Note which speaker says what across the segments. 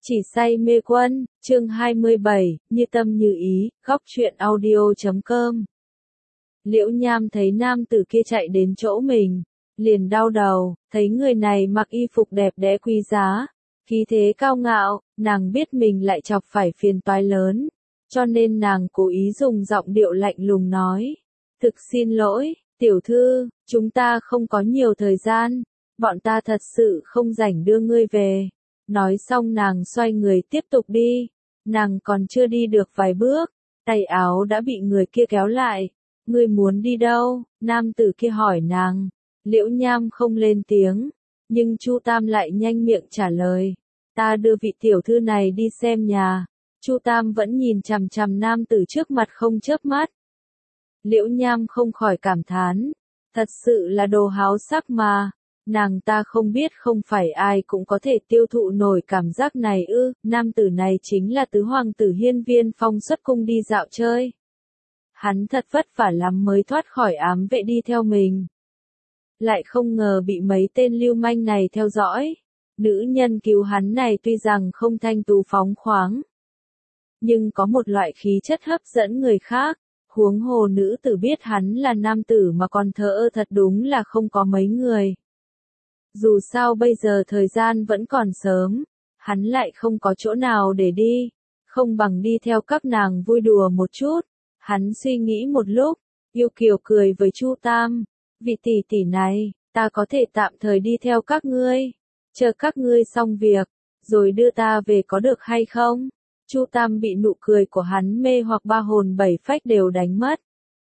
Speaker 1: Chỉ say mê quân, chương 27, như tâm như ý, góc truyện audio.com. Liễu Nham thấy nam tử kia chạy đến chỗ mình, liền đau đầu, thấy người này mặc y phục đẹp đẽ quý giá, khí thế cao ngạo, nàng biết mình lại chọc phải phiền toái lớn, cho nên nàng cố ý dùng giọng điệu lạnh lùng nói, thực xin lỗi, tiểu thư, chúng ta không có nhiều thời gian, bọn ta thật sự không rảnh đưa ngươi về. Nói xong nàng xoay người tiếp tục đi, nàng còn chưa đi được vài bước, tay áo đã bị người kia kéo lại, ngươi muốn đi đâu, nam tử kia hỏi nàng, Liễu Nham không lên tiếng, nhưng Chu Tam lại nhanh miệng trả lời, ta đưa vị tiểu thư này đi xem nhà, Chu Tam vẫn nhìn chằm chằm nam tử trước mặt không chớp mắt. Liễu Nham không khỏi cảm thán, thật sự là đồ háo sắc mà. Nàng ta không biết không phải ai cũng có thể tiêu thụ nổi cảm giác này ư, nam tử này chính là tứ hoàng tử Hiên Viên Phong xuất cung đi dạo chơi. Hắn thật vất vả lắm mới thoát khỏi ám vệ đi theo mình. Lại không ngờ bị mấy tên lưu manh này theo dõi. Nữ nhân cứu hắn này tuy rằng không thanh tú phóng khoáng, nhưng có một loại khí chất hấp dẫn người khác. Huống hồ nữ tử biết hắn là nam tử mà còn thờ ơ thật đúng là không có mấy người. Dù sao bây giờ thời gian vẫn còn sớm, hắn lại không có chỗ nào để đi, không bằng đi theo các nàng vui đùa một chút. Hắn suy nghĩ một lúc, yêu kiều cười với Chu Tam, vị tỷ tỷ này, ta có thể tạm thời đi theo các ngươi, chờ các ngươi xong việc, rồi đưa ta về có được hay không? Chu Tam bị nụ cười của hắn mê hoặc ba hồn bảy phách đều đánh mất.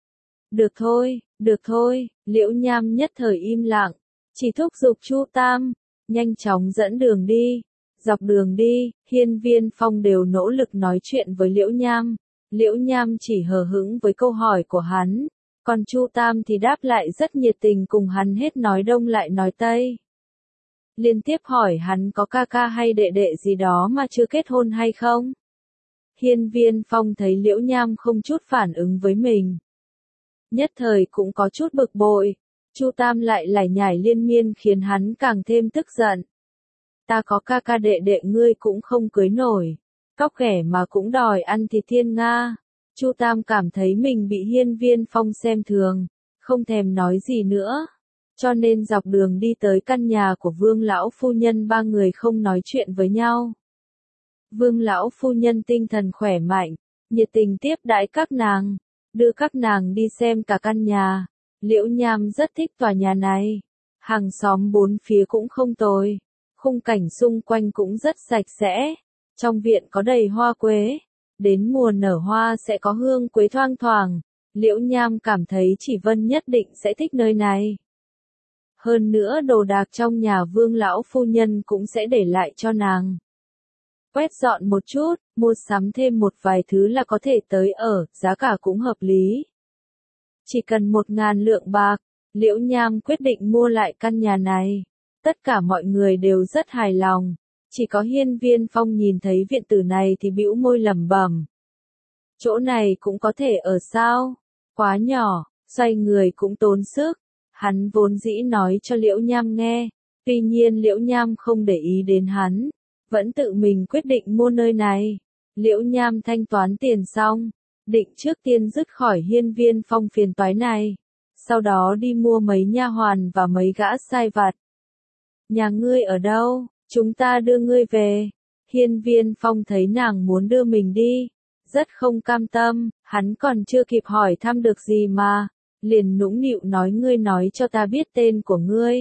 Speaker 1: Được thôi, Liễu Nham nhất thời im lặng. Chỉ thúc giục Chu Tam, nhanh chóng dẫn đường đi. Dọc đường đi, Hiên Viên Phong đều nỗ lực nói chuyện với Liễu Nham. Liễu Nham chỉ hờ hững với câu hỏi của hắn, còn Chu Tam thì đáp lại rất nhiệt tình cùng hắn hết nói đông lại nói tây. Liên tiếp hỏi hắn có ca ca hay đệ đệ gì đó mà chưa kết hôn hay không. Hiên Viên Phong thấy Liễu Nham không chút phản ứng với mình, nhất thời cũng có chút bực bội. Chu Tam lại lải nhải liên miên khiến hắn càng thêm tức giận. Ta có ca ca đệ đệ ngươi cũng không cưới nổi, cóc ghẻ mà cũng đòi ăn thịt thiên nga. Chu Tam cảm thấy mình bị Hiên Viên Phong xem thường, không thèm nói gì nữa. Cho nên dọc đường đi tới căn nhà của Vương lão phu nhân ba người không nói chuyện với nhau. Vương lão phu nhân tinh thần khỏe mạnh, nhiệt tình tiếp đãi các nàng, đưa các nàng đi xem cả căn nhà. Liễu Nham rất thích tòa nhà này, hàng xóm bốn phía cũng không tồi, khung cảnh xung quanh cũng rất sạch sẽ, trong viện có đầy hoa quế, đến mùa nở hoa sẽ có hương quế thoang thoảng. Liễu Nham cảm thấy Chỉ Vân nhất định sẽ thích nơi này. Hơn nữa đồ đạc trong nhà Vương lão phu nhân cũng sẽ để lại cho nàng. Quét dọn một chút, mua sắm thêm một vài thứ là có thể tới ở, giá cả cũng hợp lý. Chỉ cần 1.000 lượng bạc, Liễu Nham quyết định mua lại căn nhà này. Tất cả mọi người đều rất hài lòng. Chỉ có Hiên Viên Phong nhìn thấy viện tử này thì bĩu môi lẩm bẩm. Chỗ này cũng có thể ở sao? Quá nhỏ, xoay người cũng tốn sức. Hắn vốn dĩ nói cho Liễu Nham nghe. Tuy nhiên Liễu Nham không để ý đến hắn, vẫn tự mình quyết định mua nơi này. Liễu Nham thanh toán tiền xong, định trước tiên dứt khỏi Hiên Viên Phong phiền toái này, sau đó đi mua mấy nha hoàn và mấy gã sai vặt. Nhà ngươi ở đâu, chúng ta đưa ngươi về. Hiên Viên Phong thấy nàng muốn đưa mình đi, rất không cam tâm, hắn còn chưa kịp hỏi thăm được gì mà, liền nũng nịu nói ngươi nói cho ta biết tên của ngươi,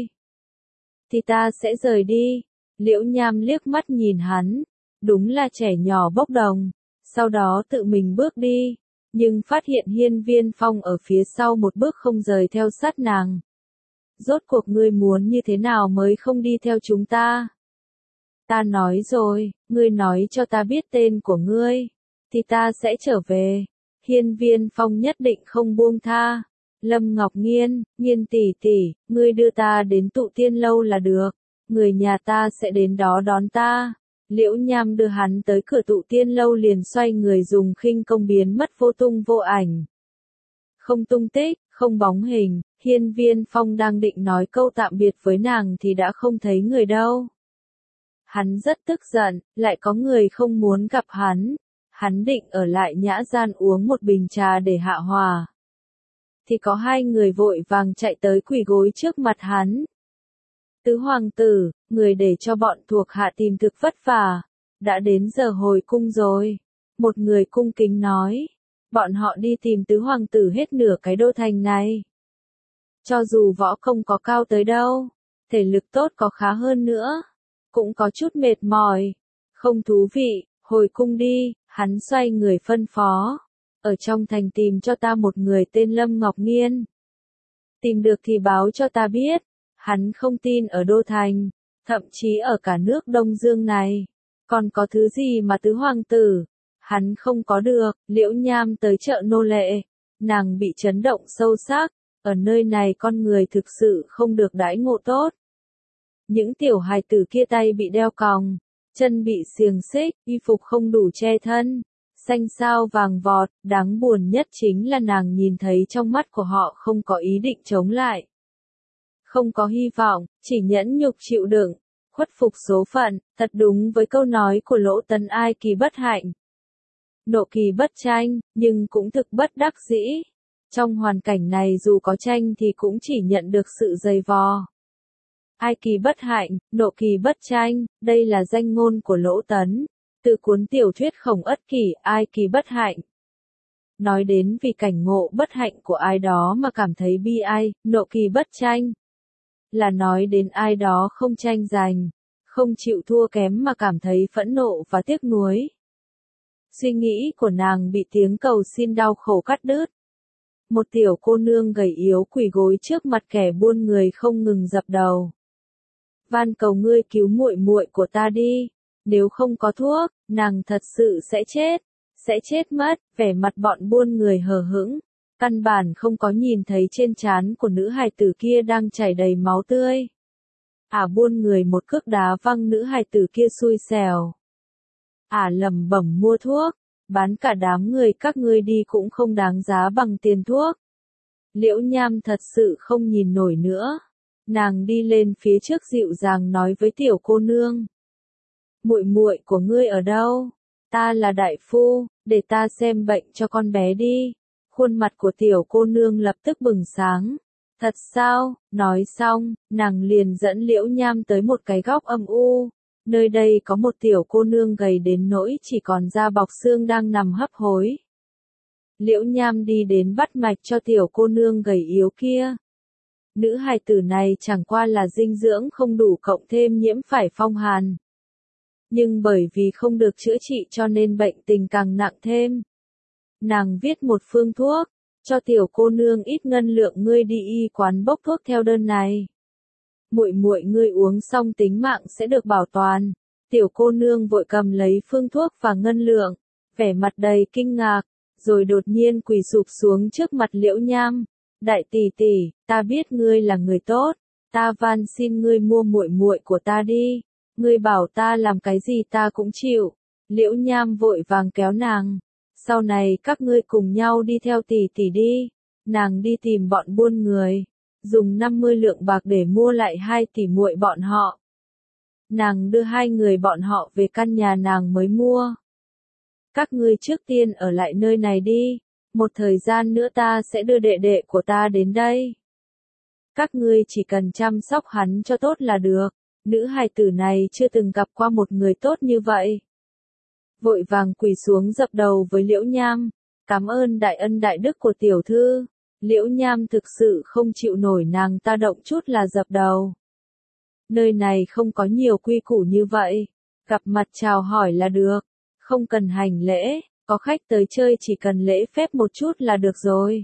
Speaker 1: thì ta sẽ rời đi. Liễu Nham liếc mắt nhìn hắn, đúng là trẻ nhỏ bốc đồng, sau đó tự mình bước đi, nhưng phát hiện Hiên Viên Phong ở phía sau một bước không rời theo sát nàng. Rốt cuộc ngươi muốn như thế nào mới không đi theo chúng ta? Ta nói rồi, ngươi nói cho ta biết tên của ngươi, thì ta sẽ trở về. Hiên Viên Phong nhất định không buông tha. Lâm Ngọc Nghiên, Nghiên tỷ tỷ, ngươi đưa ta đến Tụ Tiên lâu là được, người nhà ta sẽ đến đó đón ta. Liễu Nham đưa hắn tới cửa Tụ Tiên lâu liền xoay người dùng khinh công biến mất vô tung vô ảnh. Không tung tích, không bóng hình, Hiên Viên Phong đang định nói câu tạm biệt với nàng thì đã không thấy người đâu. Hắn rất tức giận, lại có người không muốn gặp hắn. Hắn định ở lại nhã gian uống một bình trà để hạ hòa. Thì có hai người vội vàng chạy tới quỳ gối trước mặt hắn. Tứ hoàng tử, người để cho bọn thuộc hạ tìm thực vất vả. Đã đến giờ hồi cung rồi. Một người cung kính nói. Bọn họ đi tìm tứ hoàng tử hết nửa cái đô thành này. Cho dù võ công có cao tới đâu, thể lực tốt có khá hơn nữa, cũng có chút mệt mỏi. Không thú vị, hồi cung đi, hắn xoay người phân phó. Ở trong thành tìm cho ta một người tên Lâm Ngọc Nghiên. Tìm được thì báo cho ta biết. Hắn không tin ở đô thành, thậm chí ở cả nước Đông Dương này. Còn có thứ gì mà tứ hoàng tử, hắn không có được. Liễu Nham tới chợ nô lệ, nàng bị chấn động sâu sắc. Ở nơi này con người thực sự không được đãi ngộ tốt. Những tiểu hài tử kia tay bị đeo còng, chân bị xiềng xích, y phục không đủ che thân, xanh xao vàng vọt. Đáng buồn nhất chính là nàng nhìn thấy trong mắt của họ không có ý định chống lại. Không có hy vọng, chỉ nhẫn nhục chịu đựng, khuất phục số phận, thật đúng với câu nói của Lỗ Tấn ai kỳ bất hạnh. Nộ kỳ bất tranh, nhưng cũng thực bất đắc dĩ. Trong hoàn cảnh này dù có tranh thì cũng chỉ nhận được sự dày vò. Ai kỳ bất hạnh, nộ kỳ bất tranh, đây là danh ngôn của Lỗ Tấn, từ cuốn tiểu thuyết Khổng Ất Kỷ, ai kỳ bất hạnh. Nói đến vì cảnh ngộ bất hạnh của ai đó mà cảm thấy bi ai, nộ kỳ bất tranh. Là nói đến ai đó không tranh giành, không chịu thua kém mà cảm thấy phẫn nộ và tiếc nuối. Suy nghĩ của nàng bị tiếng cầu xin đau khổ cắt đứt. Một tiểu cô nương gầy yếu quỳ gối trước mặt kẻ buôn người không ngừng dập đầu. Van cầu ngươi cứu muội muội của ta đi, nếu không có thuốc, nàng thật sự sẽ chết mất. Vẻ mặt bọn buôn người hờ hững, căn bản không có nhìn thấy trên trán của nữ hài tử kia đang chảy đầy máu tươi. Buôn người một cước đá văng nữ hài tử kia xui xẻo. Lẩm bẩm mua thuốc, bán cả đám người các ngươi đi cũng không đáng giá bằng tiền thuốc. Liễu Nham thật sự không nhìn nổi nữa. Nàng đi lên phía trước dịu dàng nói với tiểu cô nương. Muội muội của ngươi ở đâu? Ta là đại phu, để ta xem bệnh cho con bé đi. Khuôn mặt của tiểu cô nương lập tức bừng sáng. Thật sao? Nói xong, nàng liền dẫn Liễu Nham tới một cái góc âm u. Nơi đây có một tiểu cô nương gầy đến nỗi chỉ còn da bọc xương đang nằm hấp hối. Liễu Nham đi đến bắt mạch cho tiểu cô nương gầy yếu kia. Nữ hài tử này chẳng qua là dinh dưỡng không đủ cộng thêm nhiễm phải phong hàn. Nhưng bởi vì không được chữa trị cho nên bệnh tình càng nặng thêm. Nàng viết một phương thuốc, cho tiểu cô nương ít ngân lượng, ngươi đi y quán bốc thuốc theo đơn này. Muội muội ngươi uống xong tính mạng sẽ được bảo toàn. Tiểu cô nương vội cầm lấy phương thuốc và ngân lượng, vẻ mặt đầy kinh ngạc, rồi đột nhiên quỳ sụp xuống trước mặt Liễu Nham. Đại tỷ tỷ, ta biết ngươi là người tốt, ta van xin ngươi mua muội muội của ta đi, ngươi bảo ta làm cái gì ta cũng chịu. Liễu Nham vội vàng kéo nàng, sau này các ngươi cùng nhau đi theo tỷ tỷ đi. Nàng đi tìm bọn buôn người, dùng 50 lượng bạc để mua lại 2 tỷ muội bọn họ. Nàng đưa 2 người bọn họ về căn nhà nàng mới mua. Các ngươi trước tiên ở lại nơi này đi, một thời gian nữa ta sẽ đưa đệ đệ của ta đến đây. Các ngươi chỉ cần chăm sóc hắn cho tốt là được. Nữ hài tử này chưa từng gặp qua một người tốt như vậy. Vội vàng quỳ xuống dập đầu với Liễu Nham, cảm ơn đại ân đại đức của tiểu thư. Liễu Nham thực sự không chịu nổi nàng ta động chút là dập đầu. Nơi này không có nhiều quy củ như vậy, gặp mặt chào hỏi là được, không cần hành lễ, có khách tới chơi chỉ cần lễ phép một chút là được rồi.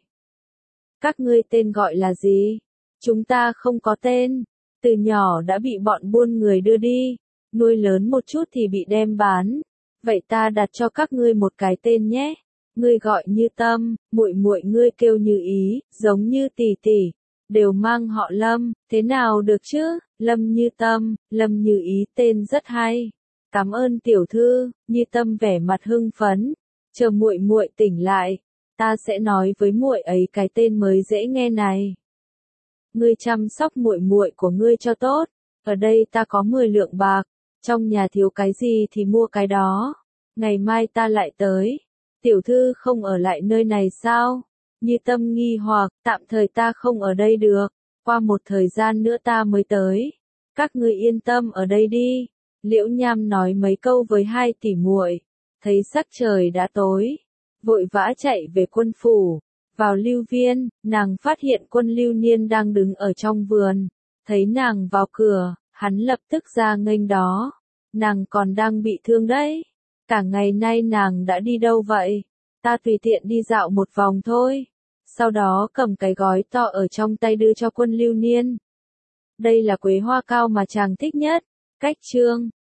Speaker 1: Các ngươi tên gọi là gì? Chúng ta không có tên, từ nhỏ đã bị bọn buôn người đưa đi, nuôi lớn một chút thì bị đem bán. Vậy ta đặt cho các ngươi một cái tên nhé. Ngươi gọi Như Tâm, muội muội ngươi kêu Như Ý, giống như tỷ tỷ, đều mang họ Lâm, thế nào được chứ? Lâm Như Tâm, Lâm Như Ý tên rất hay. Cảm ơn tiểu thư. Như Tâm vẻ mặt hưng phấn, chờ muội muội tỉnh lại, ta sẽ nói với muội ấy cái tên mới dễ nghe này. Ngươi chăm sóc muội muội của ngươi cho tốt, ở đây ta có 10 lượng bạc, Trong nhà thiếu cái gì thì mua cái đó. Ngày mai ta lại tới. Tiểu thư không ở lại nơi này sao? Như Tâm nghi hoặc, tạm thời ta không ở đây được. Qua một thời gian nữa ta mới tới. Các ngươi yên tâm ở đây đi. Liễu Nham nói mấy câu với hai tỷ muội, thấy sắc trời đã tối, vội vã chạy về quân phủ. Vào lưu viên, nàng phát hiện Quân Lưu Niên đang đứng ở trong vườn. Thấy nàng vào cửa, hắn lập tức ra nghênh đó. Nàng còn đang bị thương đấy. Cả ngày nay nàng đã đi đâu vậy? Ta tùy tiện đi dạo một vòng thôi. Sau đó cầm cái gói to ở trong tay đưa cho Quân Lưu Niên. Đây là quế hoa cao mà chàng thích nhất. Cách chương